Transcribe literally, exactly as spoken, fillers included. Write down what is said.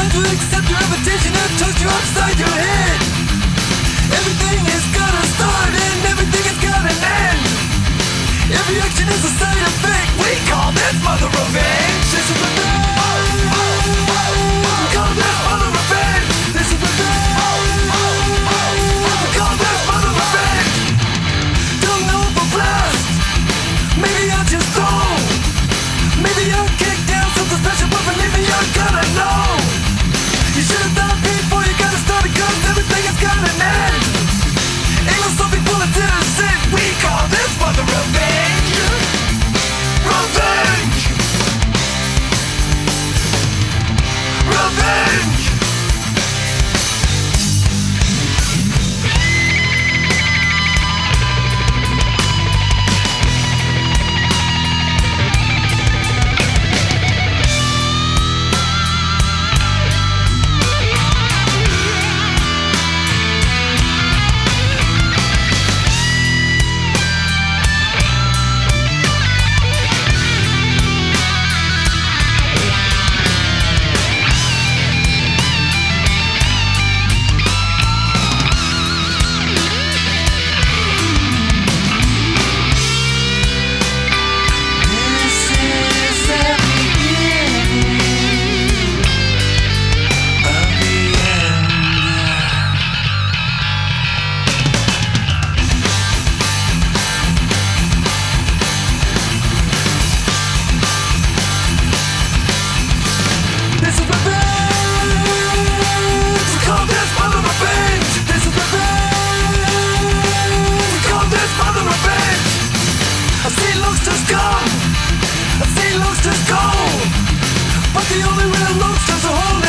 to accept your invitation and toast you upside your head. Everything is gonna start and everything is gonna end. Every action is a side effect. We call this mother revenge. This is revenge. We call this mother revenge. This is revenge. We call this mother revenge. Don't know if I'm blessed. Maybe I'm just stoned. Maybe I'll kick down something special, but believe me, you're gonna know. You should've thought before you gotta start it, cause everything is gonna end. Ain't no something full of innocent. We call this mother revenge. Revenge. Revenge. But the only real lobsters are home.